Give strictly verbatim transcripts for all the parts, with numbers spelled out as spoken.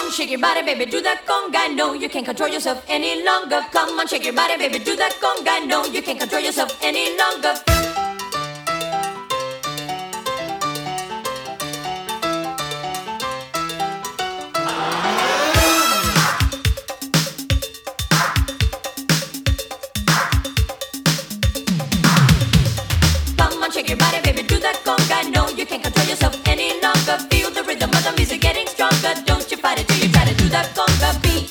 on, shake your body, baby, do that conga. No, you can't control yourself any longer. Come on, shake your body, baby, do that conga. No, you can't control yourself any longer. Come on, shake your body, baby, do that conga. No, you can't control yourself any longer. Feel the rhythm of the music getting stronger. Don't you fight it till you try to do that conga beat.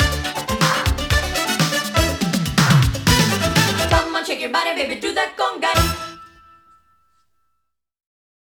Shake your body, baby, do that conga.